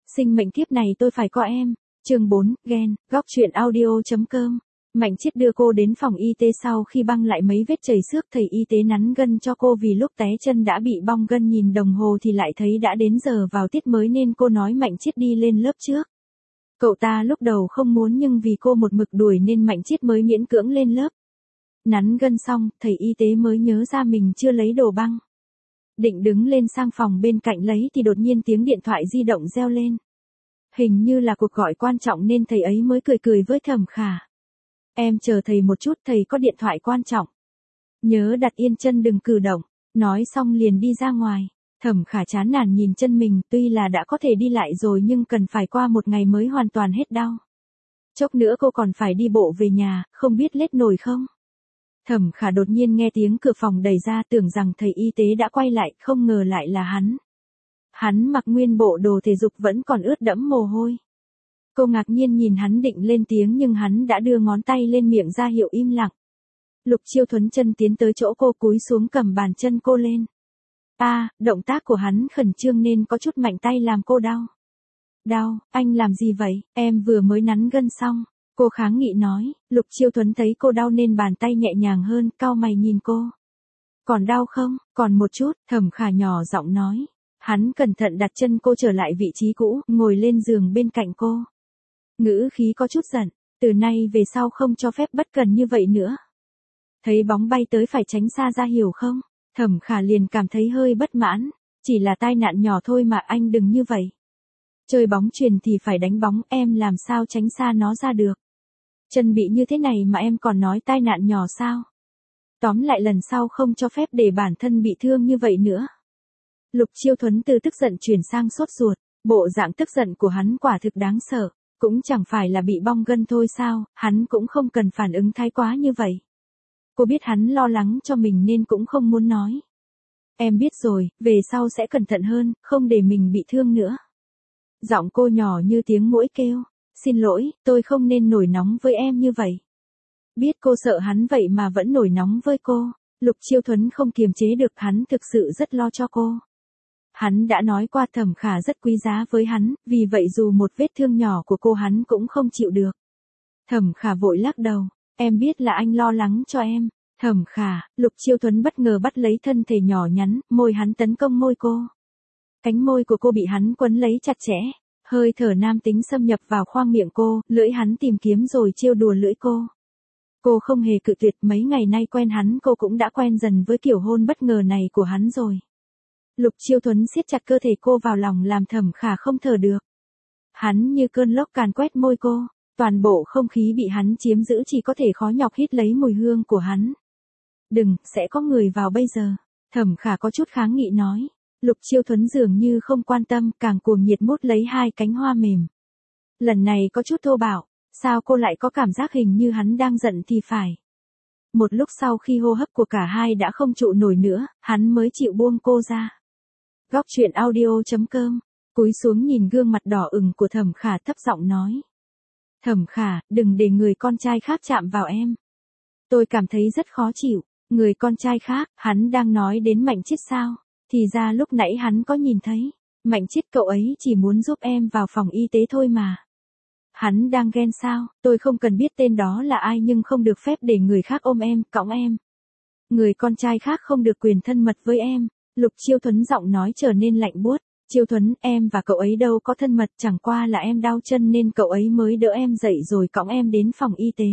Sinh mệnh kiếp này tôi phải có em. Chương 4, ghen, góc truyện audio.com. Mạnh Chiết đưa cô đến phòng y tế sau khi băng lại mấy vết chảy xước, thầy y tế nắn gân cho cô vì lúc té chân đã bị bong gân, nhìn đồng hồ thì lại thấy đã đến giờ vào tiết mới nên cô nói Mạnh Chiết đi lên lớp trước. Cậu ta lúc đầu không muốn nhưng vì cô một mực đuổi nên Mạnh Chiết mới miễn cưỡng lên lớp. Nắn gân xong, thầy y tế mới nhớ ra mình chưa lấy đồ băng. Định đứng lên sang phòng bên cạnh lấy thì đột nhiên tiếng điện thoại di động reo lên. Hình như là cuộc gọi quan trọng nên thầy ấy mới cười cười với Thẩm Khả. Em chờ thầy một chút, thầy có điện thoại quan trọng. Nhớ đặt yên chân đừng cử động. Nói xong liền đi ra ngoài. Thẩm Khả chán nản nhìn chân mình, tuy là đã có thể đi lại rồi nhưng cần phải qua một ngày mới hoàn toàn hết đau. Chốc nữa cô còn phải đi bộ về nhà, không biết lết nổi không? Thẩm Khả đột nhiên nghe tiếng cửa phòng đẩy ra, tưởng rằng thầy y tế đã quay lại, không ngờ lại là hắn. Hắn mặc nguyên bộ đồ thể dục vẫn còn ướt đẫm mồ hôi. Cô ngạc nhiên nhìn hắn định lên tiếng nhưng hắn đã đưa ngón tay lên miệng ra hiệu im lặng. Lục Chiêu Thuấn chân tiến tới chỗ cô, cúi xuống cầm bàn chân cô lên. Động tác của hắn khẩn trương nên có chút mạnh tay làm cô đau. Đau, anh làm gì vậy, em vừa mới nắn gân xong. Cô kháng nghị nói. Lục Chiêu Thuấn thấy cô đau nên bàn tay nhẹ nhàng hơn, cau mày nhìn cô. Còn đau không? Còn một chút, Thẩm Khả nhỏ giọng nói. Hắn cẩn thận đặt chân cô trở lại vị trí cũ, ngồi lên giường bên cạnh cô. Ngữ khí có chút giận, từ nay về sau không cho phép bất cần như vậy nữa. Thấy bóng bay tới phải tránh xa ra hiểu không? Thẩm Khả liền cảm thấy hơi bất mãn, chỉ là tai nạn nhỏ thôi mà anh đừng như vậy. Chơi bóng chuyền thì phải đánh bóng, em làm sao tránh xa nó ra được. Chân bị như thế này mà em còn nói tai nạn nhỏ sao? Tóm lại lần sau không cho phép để bản thân bị thương như vậy nữa. Lục Chiêu Thuấn từ tức giận chuyển sang sốt ruột, bộ dạng tức giận của hắn quả thực đáng sợ, cũng chẳng phải là bị bong gân thôi sao, hắn cũng không cần phản ứng thái quá như vậy. Cô biết hắn lo lắng cho mình nên cũng không muốn nói. Em biết rồi, về sau sẽ cẩn thận hơn, không để mình bị thương nữa. Giọng cô nhỏ như tiếng muỗi kêu. Xin lỗi, tôi không nên nổi nóng với em như vậy. Biết cô sợ hắn vậy mà vẫn nổi nóng với cô. Lục Chiêu Thuấn không kiềm chế được, hắn thực sự rất lo cho cô. Hắn đã nói qua Thẩm Khả rất quý giá với hắn, vì vậy dù một vết thương nhỏ của cô hắn cũng không chịu được. Thẩm Khả vội lắc đầu. Em biết là anh lo lắng cho em. Thẩm Khả, Lục Chiêu Thuấn bất ngờ bắt lấy thân thể nhỏ nhắn, môi hắn tấn công môi cô. Cánh môi của cô bị hắn quấn lấy chặt chẽ. Hơi thở nam tính xâm nhập vào khoang miệng cô, lưỡi hắn tìm kiếm rồi trêu đùa lưỡi cô. Cô không hề cự tuyệt, mấy ngày nay quen hắn cô cũng đã quen dần với kiểu hôn bất ngờ này của hắn rồi. Lục Chiêu Thuấn siết chặt cơ thể cô vào lòng làm Thẩm Khả không thở được. Hắn như cơn lốc càn quét môi cô, toàn bộ không khí bị hắn chiếm giữ, chỉ có thể khó nhọc hít lấy mùi hương của hắn. Đừng, sẽ có người vào bây giờ. Thẩm Khả có chút kháng nghị nói. Lục Chiêu Thuấn dường như không quan tâm, càng cuồng nhiệt mút lấy hai cánh hoa mềm. Lần này có chút thô bạo, sao cô lại có cảm giác hình như hắn đang giận thì phải. Một lúc sau khi hô hấp của cả hai đã không trụ nổi nữa, hắn mới chịu buông cô ra. Góc truyện audio.com, cúi xuống nhìn gương mặt đỏ ửng của Thẩm Khả thấp giọng nói. Thẩm Khả, đừng để người con trai khác chạm vào em. Tôi cảm thấy rất khó chịu. Người con trai khác, hắn đang nói đến Mạnh Chiết sao? Thì ra lúc nãy hắn có nhìn thấy. Mạnh Chiết cậu ấy chỉ muốn giúp em vào phòng y tế thôi mà. Hắn đang ghen sao? Tôi không cần biết tên đó là ai nhưng không được phép để người khác ôm em, cõng em. Người con trai khác không được quyền thân mật với em. Lục Chiêu Thuấn giọng nói trở nên lạnh buốt. Chiêu Thuấn, em và cậu ấy đâu có thân mật, chẳng qua là em đau chân nên cậu ấy mới đỡ em dậy rồi cõng em đến phòng y tế.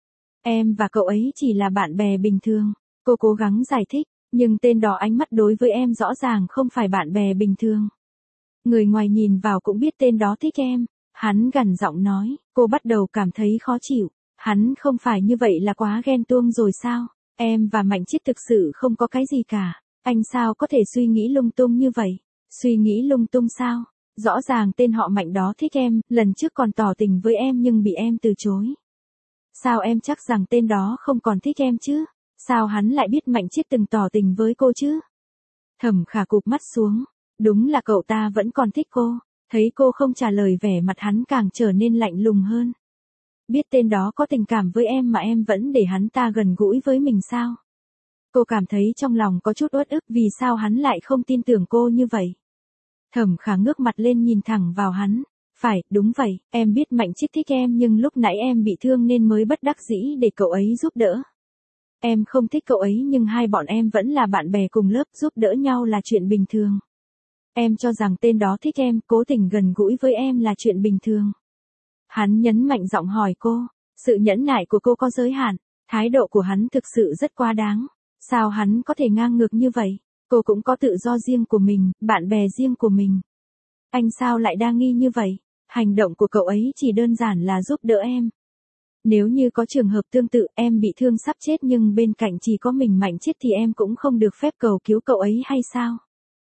Em và cậu ấy chỉ là bạn bè bình thường. Cô cố gắng giải thích, nhưng tên đó ánh mắt đối với em rõ ràng không phải bạn bè bình thường. Người ngoài nhìn vào cũng biết tên đó thích em. Hắn gằn giọng nói, cô bắt đầu cảm thấy khó chịu. Hắn không phải như vậy là quá ghen tuông rồi sao? Em và Mạnh Chiết thực sự không có cái gì cả. Anh sao có thể suy nghĩ lung tung như vậy? Suy nghĩ lung tung sao? Rõ ràng tên họ Mạnh đó thích em, lần trước còn tỏ tình với em nhưng bị em từ chối. Sao em chắc rằng tên đó không còn thích em chứ? Sao hắn lại biết Mạnh Chiết từng tỏ tình với cô chứ? Thẩm Khả cụp mắt xuống. Đúng là cậu ta vẫn còn thích cô. Thấy cô không trả lời, vẻ mặt hắn càng trở nên lạnh lùng hơn. Biết tên đó có tình cảm với em mà em vẫn để hắn ta gần gũi với mình sao? Cô cảm thấy trong lòng có chút uất ức, vì sao hắn lại không tin tưởng cô như vậy? Thẩm Khả ngước mặt lên nhìn thẳng vào hắn. Phải, đúng vậy, em biết Mạnh Chiết thích em nhưng lúc nãy em bị thương nên mới bất đắc dĩ để cậu ấy giúp đỡ. Em không thích cậu ấy nhưng hai bọn em vẫn là bạn bè cùng lớp, giúp đỡ nhau là chuyện bình thường. Em cho rằng tên đó thích em, cố tình gần gũi với em là chuyện bình thường. Hắn nhấn mạnh giọng hỏi cô, sự nhẫn nại của cô có giới hạn, thái độ của hắn thực sự rất quá đáng. Sao hắn có thể ngang ngược như vậy? Cô cũng có tự do riêng của mình, bạn bè riêng của mình. Anh sao lại đa nghi như vậy? Hành động của cậu ấy chỉ đơn giản là giúp đỡ em. Nếu như có trường hợp tương tự em bị thương sắp chết nhưng bên cạnh chỉ có mình Mạnh Chiết thì em cũng không được phép cầu cứu cậu ấy hay sao?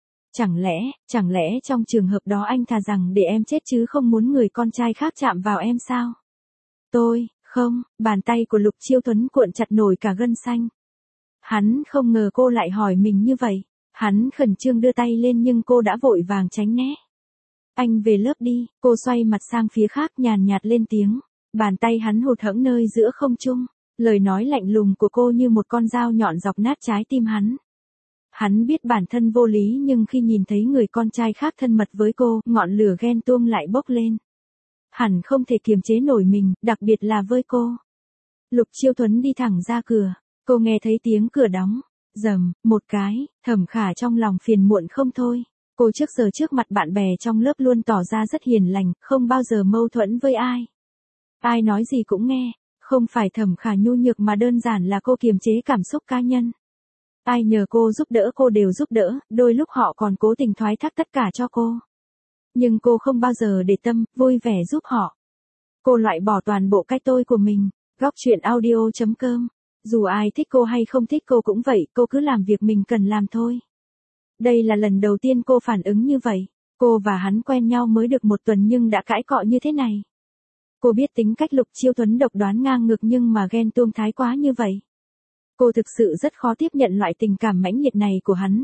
Chẳng lẽ trong trường hợp đó anh thà rằng để em chết chứ không muốn người con trai khác chạm vào em sao? Không, bàn tay của Lục Chiêu Tuấn cuộn chặt nổi cả gân xanh. Hắn không ngờ cô lại hỏi mình như vậy. Hắn khẩn trương đưa tay lên nhưng cô đã vội vàng tránh né. Anh về lớp đi, cô xoay mặt sang phía khác nhàn nhạt lên tiếng. Bàn tay hắn hụt hẫng nơi giữa không trung. Lời nói lạnh lùng của cô như một con dao nhọn dọc nát trái tim hắn. Hắn biết bản thân vô lý nhưng khi nhìn thấy người con trai khác thân mật với cô, ngọn lửa ghen tuông lại bốc lên. Hẳn không thể kiềm chế nổi mình, đặc biệt là với cô. Lục Chiêu Tuấn đi thẳng ra cửa, cô nghe thấy tiếng cửa đóng. Rầm, một cái, Thẩm Khả trong lòng phiền muộn không thôi. Cô trước giờ trước mặt bạn bè trong lớp luôn tỏ ra rất hiền lành, không bao giờ mâu thuẫn với ai. Ai nói gì cũng nghe, không phải Thẩm Khả nhu nhược mà đơn giản là cô kiềm chế cảm xúc cá nhân. Ai nhờ cô giúp đỡ cô đều giúp đỡ, đôi lúc họ còn cố tình thoái thác tất cả cho cô. Nhưng cô không bao giờ để tâm, vui vẻ giúp họ. Cô loại bỏ toàn bộ cái tôi của mình. Góc truyện audio.com. Dù ai thích cô hay không thích cô cũng vậy, cô cứ làm việc mình cần làm thôi. Đây là lần đầu tiên cô phản ứng như vậy. Cô và hắn quen nhau mới được một tuần nhưng đã cãi cọ như thế này. Cô biết tính cách Lục Chiêu Tuấn độc đoán ngang ngược nhưng mà ghen tuông thái quá như vậy. Cô thực sự rất khó tiếp nhận loại tình cảm mãnh liệt này của hắn.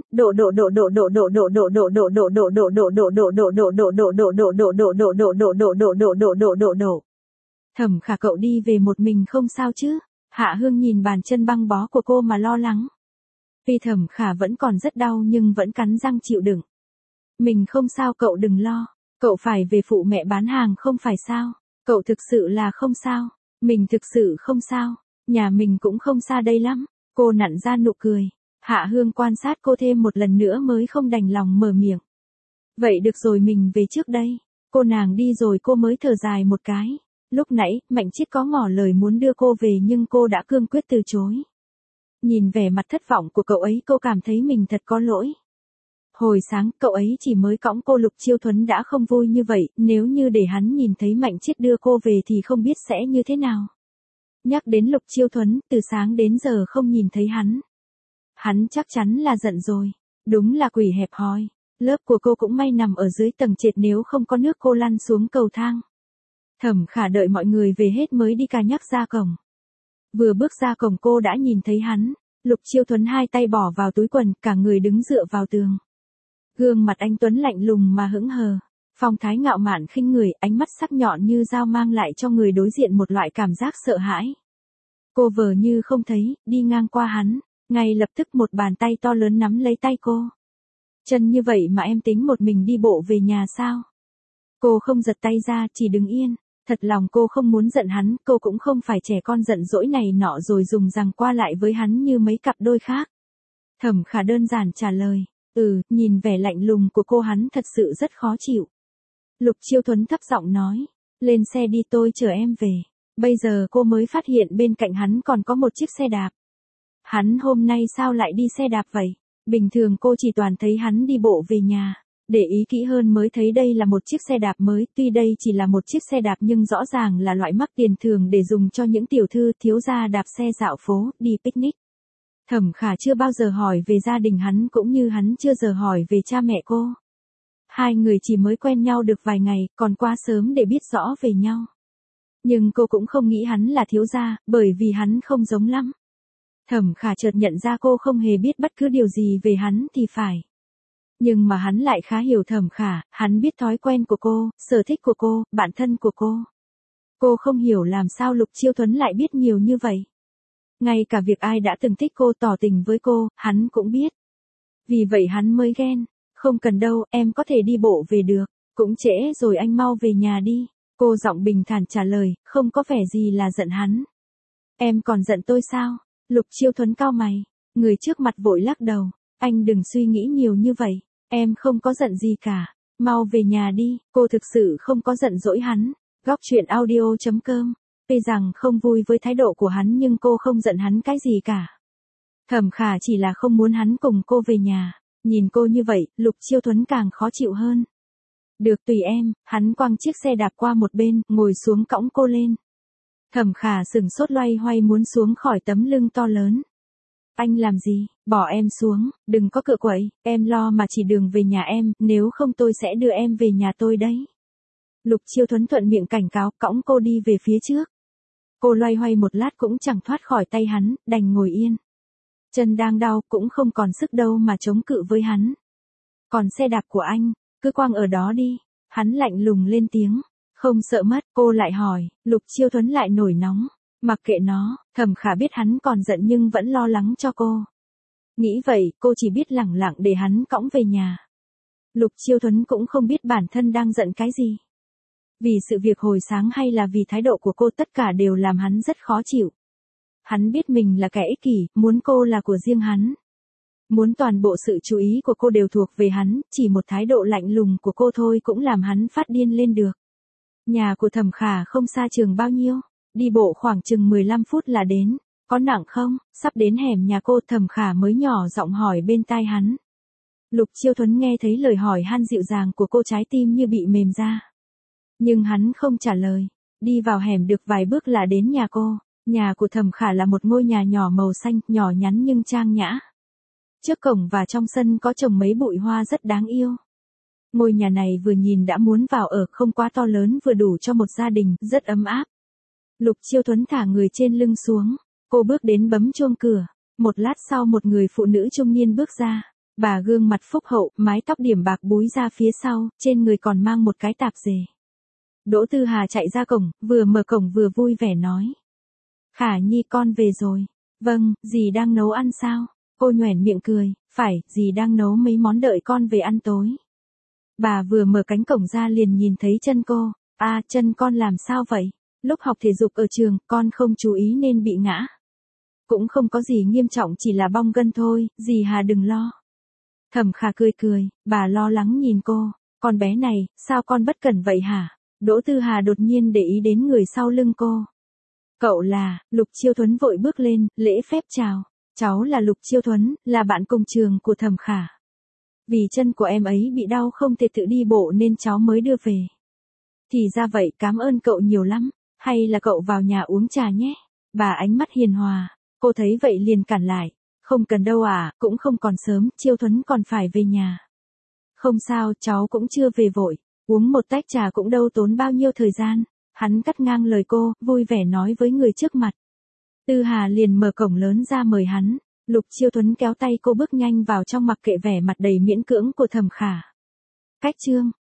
Thẩm Khả cậu đi về một mình không sao chứ? Hạ Hương nhìn bàn chân băng bó của cô mà lo lắng. Vì Thẩm Khả vẫn còn rất đau nhưng vẫn cắn răng chịu đựng. Mình không sao cậu đừng lo. Cậu phải về phụ mẹ bán hàng không phải sao? Cậu thực sự là không sao. Mình thực sự không sao. Nhà mình cũng không xa đây lắm. Cô nặn ra nụ cười. Hạ Hương quan sát cô thêm một lần nữa mới không đành lòng mở miệng. Vậy được rồi mình về trước đây. Cô nàng đi rồi cô mới thở dài một cái. Lúc nãy, Mạnh Chiết có ngỏ lời muốn đưa cô về nhưng cô đã cương quyết từ chối. Nhìn vẻ mặt thất vọng của cậu ấy cô cảm thấy mình thật có lỗi. Hồi sáng, cậu ấy chỉ mới cõng cô Lục Chiêu Tuấn đã không vui như vậy, nếu như để hắn nhìn thấy Mạnh Chiết đưa cô về thì không biết sẽ như thế nào. Nhắc đến Lục Chiêu Tuấn, từ sáng đến giờ không nhìn thấy hắn. Hắn chắc chắn là giận rồi. Đúng là quỷ hẹp hòi. Lớp của cô cũng may nằm ở dưới tầng trệt nếu không có nước cô lăn xuống cầu thang. Thẩm Khả đợi mọi người về hết mới đi cà nhắc ra cổng. Vừa bước ra cổng cô đã nhìn thấy hắn. Lục Chiêu Tuấn hai tay bỏ vào túi quần, cả người đứng dựa vào tường. Gương mặt anh Tuấn lạnh lùng mà hững hờ. Phong thái ngạo mạn khinh người, ánh mắt sắc nhọn như dao mang lại cho người đối diện một loại cảm giác sợ hãi. Cô vờ như không thấy, đi ngang qua hắn, ngay lập tức một bàn tay to lớn nắm lấy tay cô. Chân như vậy mà em tính một mình đi bộ về nhà sao? Cô không giật tay ra, chỉ đứng yên. Thật lòng cô không muốn giận hắn, cô cũng không phải trẻ con giận dỗi này nọ rồi dùng giằng qua lại với hắn như mấy cặp đôi khác. Thẩm Khả đơn giản trả lời, nhìn vẻ lạnh lùng của cô hắn thật sự rất khó chịu. Lục Chiêu Tuấn thấp giọng nói, lên xe đi tôi chở em về. Bây giờ cô mới phát hiện bên cạnh hắn còn có một chiếc xe đạp. Hắn hôm nay sao lại đi xe đạp vậy? Bình thường cô chỉ toàn thấy hắn đi bộ về nhà. Để ý kỹ hơn mới thấy đây là một chiếc xe đạp mới, tuy đây chỉ là một chiếc xe đạp nhưng rõ ràng là loại mắc tiền thường để dùng cho những tiểu thư thiếu gia đạp xe dạo phố, đi picnic. Thẩm Khả chưa bao giờ hỏi về gia đình hắn cũng như hắn chưa giờ hỏi về cha mẹ cô. Hai người chỉ mới quen nhau được vài ngày, còn quá sớm để biết rõ về nhau. Nhưng cô cũng không nghĩ hắn là thiếu gia, bởi vì hắn không giống lắm. Thẩm Khả chợt nhận ra cô không hề biết bất cứ điều gì về hắn thì phải. Nhưng mà hắn lại khá hiểu Thẩm Khả, hắn biết thói quen của cô, sở thích của cô, bản thân của cô. Cô không hiểu làm sao Lục Chiêu Tuấn lại biết nhiều như vậy. Ngay cả việc ai đã từng thích cô tỏ tình với cô, hắn cũng biết. Vì vậy hắn mới ghen. Không cần đâu, em có thể đi bộ về được. Cũng trễ rồi, anh mau về nhà đi. Cô giọng bình thản trả lời, không có vẻ gì là giận hắn. Em còn giận tôi sao? Lục Chiêu Thuấn cau mày. Người trước mặt vội lắc đầu. Anh đừng suy nghĩ nhiều như vậy. Em không có giận gì cả. Mau về nhà đi. Cô thực sự không có giận dỗi hắn. Góc truyện audio.com. Tuy rằng không vui với thái độ của hắn nhưng cô không giận hắn cái gì cả. Thẩm Khả chỉ là không muốn hắn cùng cô về nhà. Nhìn cô như vậy, Lục Chiêu Thuấn càng khó chịu hơn. Được tùy em, hắn quăng chiếc xe đạp qua một bên, ngồi xuống cõng cô lên. Thẩm Khả sừng sốt loay hoay muốn xuống khỏi tấm lưng to lớn. Anh làm gì, bỏ em xuống, đừng có cựa quậy, em lo mà chỉ đường về nhà em, nếu không tôi sẽ đưa em về nhà tôi đấy. Lục Chiêu Thuấn thuận miệng cảnh cáo, cõng cô đi về phía trước. Cô loay hoay một lát cũng chẳng thoát khỏi tay hắn, đành ngồi yên. Chân đang đau, cũng không còn sức đâu mà chống cự với hắn. Còn xe đạp của anh, cứ quăng ở đó đi. Hắn lạnh lùng lên tiếng. Không sợ mất, cô lại hỏi. Lục Chiêu Thuấn lại nổi nóng. Mặc kệ nó, Thẩm Khả biết hắn còn giận nhưng vẫn lo lắng cho cô. Nghĩ vậy, cô chỉ biết lẳng lặng để hắn cõng về nhà. Lục Chiêu Thuấn cũng không biết bản thân đang giận cái gì. Vì sự việc hồi sáng hay là vì thái độ của cô, tất cả đều làm hắn rất khó chịu. Hắn biết mình là kẻ ích kỷ, muốn cô là của riêng hắn. Muốn toàn bộ sự chú ý của cô đều thuộc về hắn, chỉ một thái độ lạnh lùng của cô thôi cũng làm hắn phát điên lên được. Nhà của Thẩm Khả không xa trường bao nhiêu, đi bộ khoảng chừng 15 phút là đến. Có nặng không? Sắp đến hẻm nhà cô, Thẩm Khả mới nhỏ giọng hỏi bên tai hắn. Lục Chiêu Thuấn nghe thấy lời hỏi han dịu dàng của cô, trái tim như bị mềm ra. Nhưng hắn không trả lời. Đi vào hẻm được vài bước là đến nhà cô. Nhà của Thẩm Khả là một ngôi nhà nhỏ màu xanh, nhỏ nhắn nhưng trang nhã. Trước cổng và trong sân có trồng mấy bụi hoa rất đáng yêu. Ngôi nhà này vừa nhìn đã muốn vào ở, không quá to lớn, vừa đủ cho một gia đình, rất ấm áp. Lục Chiêu Thuấn thả người trên lưng xuống. Cô bước đến bấm chuông cửa. Một lát sau một người phụ nữ trung niên bước ra. Bà gương mặt phúc hậu, mái tóc điểm bạc búi ra phía sau, trên người còn mang một cái tạp dề. Đỗ Tư Hà chạy ra cổng, vừa mở cổng vừa vui vẻ nói. Khả Nhi, con về rồi. Vâng, dì đang nấu ăn sao? Cô nhoẻn miệng cười. Phải, dì đang nấu mấy món đợi con về ăn tối. Bà vừa mở cánh cổng ra liền nhìn thấy chân cô. À, chân con làm sao vậy? Lúc học thể dục ở trường, con không chú ý nên bị ngã. Cũng không có gì nghiêm trọng, chỉ là bong gân thôi, dì Hà đừng lo. Thẩm Khả cười cười, bà lo lắng nhìn cô. Con bé này, sao con bất cẩn vậy hả? Đỗ Tư Hà đột nhiên để ý đến người sau lưng cô. Cậu là, Lục Chiêu Thuấn vội bước lên, lễ phép chào. Cháu là Lục Chiêu Thuấn, là bạn cùng trường của Thẩm Khả. Vì chân của em ấy bị đau không thể tự đi bộ nên cháu mới đưa về. Thì ra vậy, cảm ơn cậu nhiều lắm. Hay là cậu vào nhà uống trà nhé. Bà ánh mắt hiền hòa. Cô thấy vậy liền cản lại. Không cần đâu à, cũng không còn sớm, Chiêu Thuấn còn phải về nhà. Không sao, cháu cũng chưa về vội. Uống một tách trà cũng đâu tốn bao nhiêu thời gian. Hắn cắt ngang lời cô, vui vẻ nói với người trước mặt. Tư Hà liền mở cổng lớn ra mời hắn. Lục Chiêu Thuấn kéo tay cô bước nhanh vào trong mặc kệ vẻ mặt đầy miễn cưỡng của Thẩm Khả. Cách chương